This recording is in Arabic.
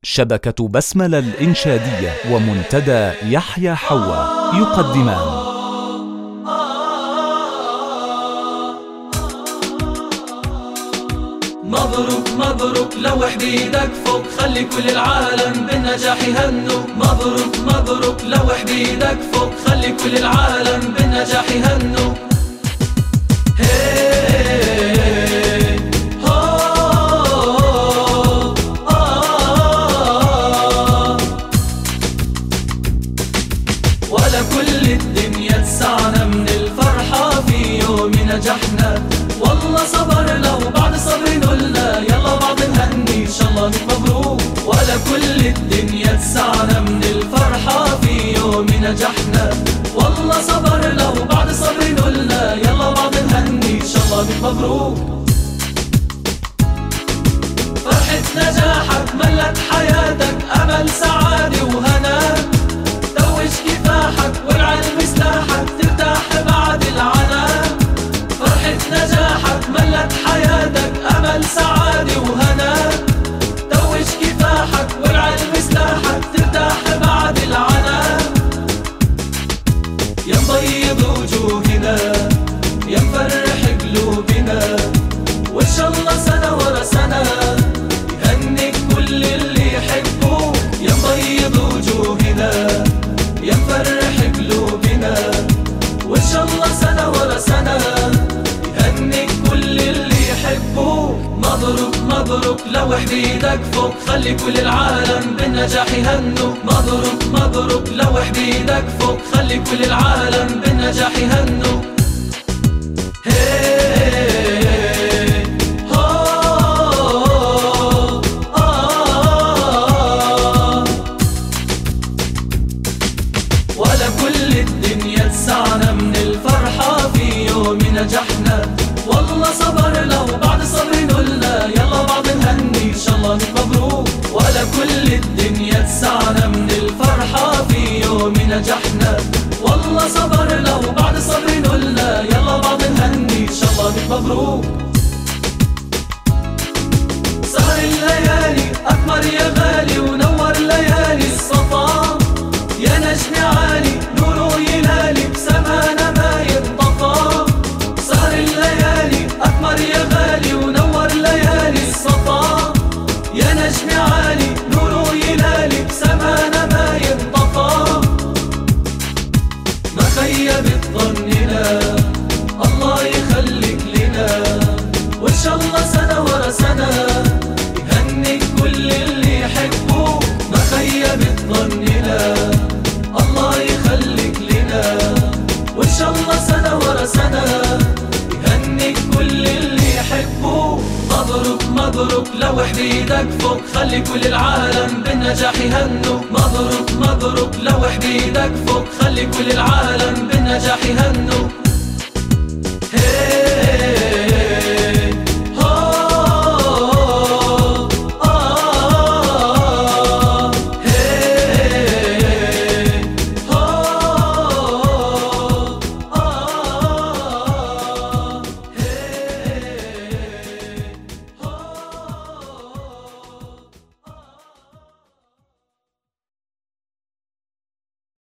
شبكة بسملة الإنشادية ومنتدى يحيى حوا يقدمان مبروك مبروك لوح بيدك فوق، خلي كل العالم بالنجاح يهنوا. مبروك مبروك لوح بيدك فوق، خلي كل العالم بالنجاح يهنوا. ولا كل الدنيا تسعنا من الفرحة في يوم نجحنا، والله صبرنا وبعد صبر نقولنا يلا بعض نهني ان شاء الله مبروك. ولا كل الدنيا تسعنا من الفرحة في يوم نجحنا، والله صبرنا وبعد صبر نقولنا يلا بعض نهني ان شاء الله مبروك. فرحة نجاحك ملت حياتك امل سعادة وهنا، توج كفاحك والعلم سلاحك ترتاح بعد العنا. فرحة نجاحك ملت حياتك أمل سعادة وهنا، توج كفاحك والعلم سلاحك ترتاح بعد العنا. يا مبيض وجوهنا يا مفرح قلوبنا، وإن شاء الله سنة ورا سنة يهنيك كل اللي يحبوك. يا مبيض وجوهنا يا مفرح قلوبنا، وإن شاء الله سنة ورا سنة يهنيك كل اللي يحبوك. مبروك مبروك لوح بيدك فوق، خلي كل العالم بالنجاح يهنوا. مبروك مبروك لوح بيدك فوق، خلي كل العالم بالنجاح يهنوا. ولا كل الدنيا تسعنا من الفرحة في يوم نجحنا، والله صبرنا وبعد صبر نقولنا يلا بعض نهني ان شاء الله مبروك. ولا كل الدنيا تسعنا من الفرحة في يوم نجحنا، والله صبرنا وبعد صبر نقولنا يلا بعض نهني ان شاء الله مبروك. سهر الليالي أكبر يا غالي ونور ليالي الصفا، يا نجم عالي نوره يلالي بسمانا ما ينطفى. سهر الليالي أكبر يا غالي ونور ليالي الصفا، يا نجم عالي نوره يلالي بسمانا ما ينطفى. ما خيبت ظننا الله يخليك لنا، وإن شاء الله سنة ورا سنة يهنيك كل اللي يحبوك. ما خيبت ظننا الله يخليك لنا، وإن شاء الله سنة ورا سنة يهنيك كل اللي يحبوك. مبروك مبروك لوح بيدك فوق، خلي كل العالم بالنجاح يهنوا. مبروك مبروك لوح بيدك فوق، خلي كل العالم بالنجاح يهنوا.